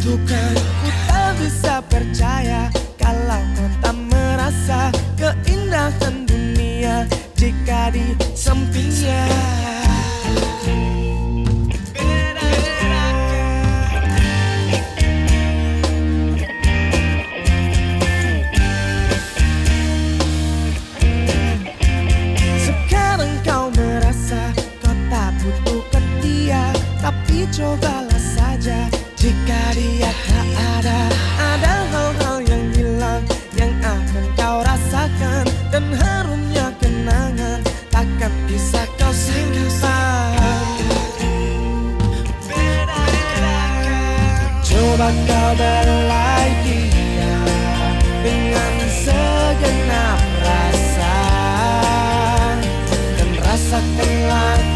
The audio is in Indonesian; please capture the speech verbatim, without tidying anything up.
bukan. Ku tak bisa percaya kalau kau tak merasa keindahan dunia jika di sampingnya. Sekarang kau merasa kau tak butuhkan dia, tapi cobalah saja jika dia tak ada. Ada hal-hal yang hilang yang akan kau rasakan, dan harumnya kenangan takkan bisa kau simpan. Coba kau belai dia dengan segenap rasa, dan rasakanlah